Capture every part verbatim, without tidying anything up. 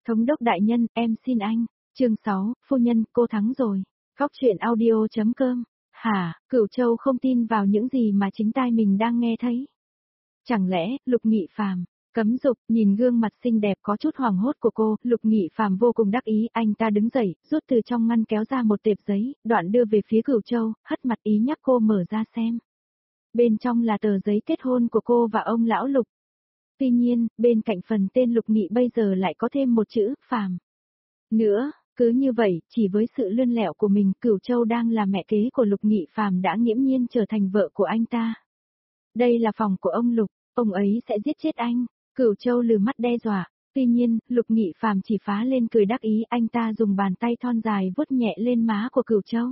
Thống đốc đại nhân, em xin anh. Chương sáu, phu nhân, cô thắng rồi. Góc truyện audio chấm com. Hả, Cửu Châu không tin vào những gì mà chính tai mình đang nghe thấy. Chẳng lẽ, Lục Nghị Phàm, cấm dục, nhìn gương mặt xinh đẹp có chút hoảng hốt của cô, Lục Nghị Phàm vô cùng đắc ý, anh ta đứng dậy, rút từ trong ngăn kéo ra một tệp giấy, đoạn đưa về phía Cửu Châu, hất mặt ý nhắc cô mở ra xem. Bên trong là tờ giấy kết hôn của cô và ông lão Lục. Tuy nhiên, bên cạnh phần tên Lục Nghị bây giờ lại có thêm một chữ, Phàm. Nữa, cứ như vậy, chỉ với sự lươn lẹo của mình, Cửu Châu đang là mẹ kế của Lục Nghị Phàm đã nghiễm nhiên trở thành vợ của anh ta. Đây là phòng của ông Lục, ông ấy sẽ giết chết anh. Cửu Châu lừ mắt đe dọa. Tuy nhiên, Lục Nghị Phàm chỉ phá lên cười đắc ý, anh ta dùng bàn tay thon dài vuốt nhẹ lên má của Cửu Châu.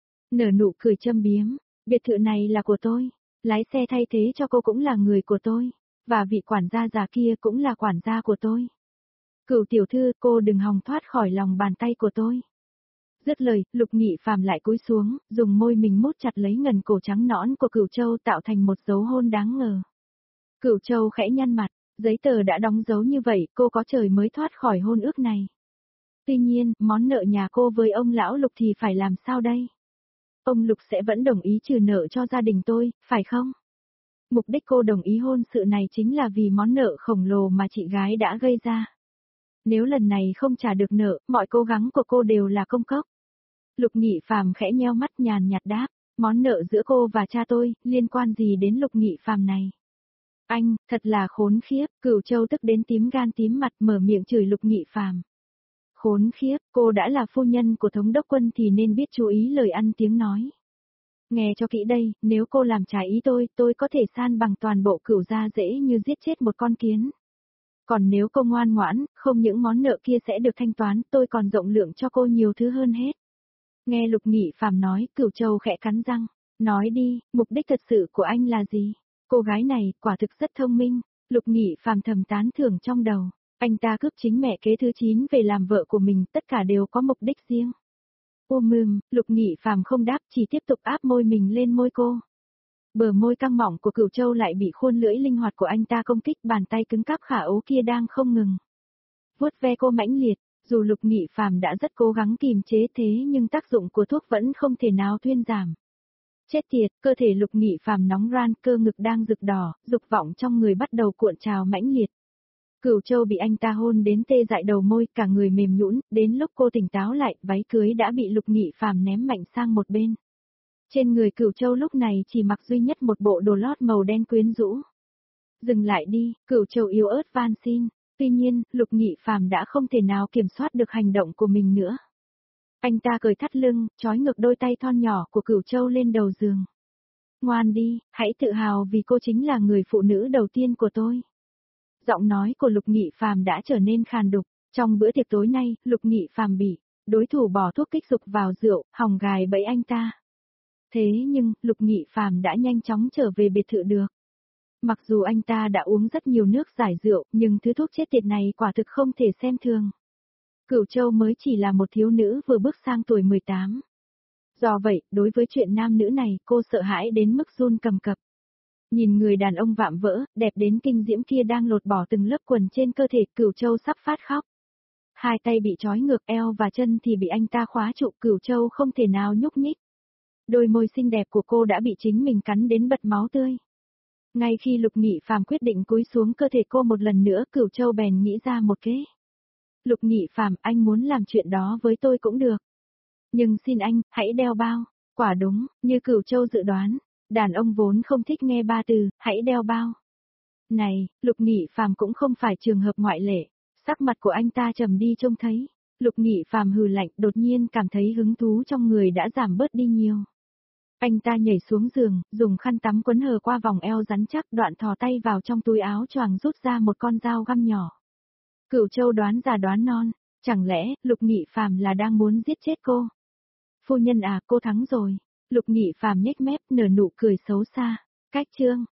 Nở nụ cười châm biếm, biệt thự này là của tôi, lái xe thay thế cho cô cũng là người của tôi, và vị quản gia già kia cũng là quản gia của tôi. Cửu tiểu thư, cô đừng hòng thoát khỏi lòng bàn tay của tôi. Dứt lời, Lục Nghị Phàm lại cúi xuống, dùng môi mình mút chặt lấy ngần cổ trắng nõn của Cửu Châu tạo thành một dấu hôn đáng ngờ. Cửu Châu khẽ nhăn mặt, giấy tờ đã đóng dấu như vậy, cô có trời mới thoát khỏi hôn ước này. Tuy nhiên, món nợ nhà cô với ông lão Lục thì phải làm sao đây? Ông Lục sẽ vẫn đồng ý trừ nợ cho gia đình tôi, phải không? Mục đích cô đồng ý hôn sự này chính là vì món nợ khổng lồ mà chị gái đã gây ra. Nếu lần này không trả được nợ, mọi cố gắng của cô đều là công cốc. Lục Nghị Phàm khẽ nheo mắt nhàn nhạt đáp, món nợ giữa cô và cha tôi, liên quan gì đến Lục Nghị Phàm này? Anh, thật là khốn khiếp, Cửu Châu tức đến tím gan tím mặt mở miệng chửi Lục Nghị Phàm. Khốn khiếp, cô đã là phu nhân của thống đốc quân thì nên biết chú ý lời ăn tiếng nói. Nghe cho kỹ đây, nếu cô làm trái ý tôi, tôi có thể san bằng toàn bộ Cửu gia dễ như giết chết một con kiến. Còn nếu cô ngoan ngoãn, không những món nợ kia sẽ được thanh toán, tôi còn rộng lượng cho cô nhiều thứ hơn hết. Nghe Lục Nghị Phàm nói, Cửu Châu khẽ cắn răng, nói đi, mục đích thật sự của anh là gì? Cô gái này, quả thực rất thông minh, Lục Nghị Phàm thầm tán thưởng trong đầu, anh ta cướp chính mẹ kế thứ chín về làm vợ của mình, tất cả đều có mục đích riêng. Ôm mừng, Lục Nghị Phàm không đáp, chỉ tiếp tục áp môi mình lên môi cô. Bờ môi căng mỏng của Cửu Châu lại bị khuôn lưỡi linh hoạt của anh ta công kích, bàn tay cứng cáp khả ố kia đang không ngừng vuốt ve cô mãnh liệt, dù Lục Nghị Phàm đã rất cố gắng kìm chế thế nhưng tác dụng của thuốc vẫn không thể nào thuyên giảm. Chết tiệt, cơ thể Lục Nghị Phàm nóng ran, cơ ngực đang rực đỏ, dục vọng trong người bắt đầu cuộn trào mãnh liệt. Cửu Châu bị anh ta hôn đến tê dại đầu môi, cả người mềm nhũn, đến lúc cô tỉnh táo lại, váy cưới đã bị Lục Nghị Phàm ném mạnh sang một bên. Trên người Cửu Châu lúc này chỉ mặc duy nhất một bộ đồ lót màu đen quyến rũ. Dừng lại đi, Cửu Châu yếu ớt van xin, tuy nhiên, Lục Nghị Phàm đã không thể nào kiểm soát được hành động của mình nữa. Anh ta cởi thắt lưng, trói ngược đôi tay thon nhỏ của Cửu Châu lên đầu giường. Ngoan đi, hãy tự hào vì cô chính là người phụ nữ đầu tiên của tôi. Giọng nói của Lục Nghị Phàm đã trở nên khàn đục, trong bữa tiệc tối nay, Lục Nghị Phàm bị đối thủ bỏ thuốc kích dục vào rượu, hòng gài bẫy anh ta. Thế nhưng, Lục Nghị Phàm đã nhanh chóng trở về biệt thự được. Mặc dù anh ta đã uống rất nhiều nước giải rượu, nhưng thứ thuốc chết tiệt này quả thực không thể xem thường. Cửu Châu mới chỉ là một thiếu nữ vừa bước sang tuổi mười tám. Do vậy, đối với chuyện nam nữ này, cô sợ hãi đến mức run cầm cập. Nhìn người đàn ông vạm vỡ, đẹp đến kinh diễm kia đang lột bỏ từng lớp quần trên cơ thể, Cửu Châu sắp phát khóc. Hai tay bị trói ngược, eo và chân thì bị anh ta khóa trụ, Cửu Châu không thể nào nhúc nhích. Đôi môi xinh đẹp của cô đã bị chính mình cắn đến bật máu tươi. Ngay khi Lục Nghị Phàm quyết định cúi xuống cơ thể cô một lần nữa, Cửu Châu bèn nghĩ ra một kế. Lục Nghị Phàm, anh muốn làm chuyện đó với tôi cũng được. Nhưng xin anh, hãy đeo bao. Quả đúng, như Cửu Châu dự đoán, đàn ông vốn không thích nghe ba từ, hãy đeo bao. Này, Lục Nghị Phàm cũng không phải trường hợp ngoại lệ, sắc mặt của anh ta trầm đi trông thấy. Lục Nghị Phàm hừ lạnh, đột nhiên cảm thấy hứng thú trong người đã giảm bớt đi nhiều. Anh ta nhảy xuống giường, dùng khăn tắm quấn hờ qua vòng eo rắn chắc, đoạn thò tay vào trong túi áo choàng rút ra một con dao găm nhỏ. Cửu Châu đoán già đoán non, chẳng lẽ Lục Nghị Phàm là đang muốn giết chết cô? Phu nhân à, cô thắng rồi. Lục Nghị Phàm nhếch mép nở nụ cười xấu xa. Cách chương,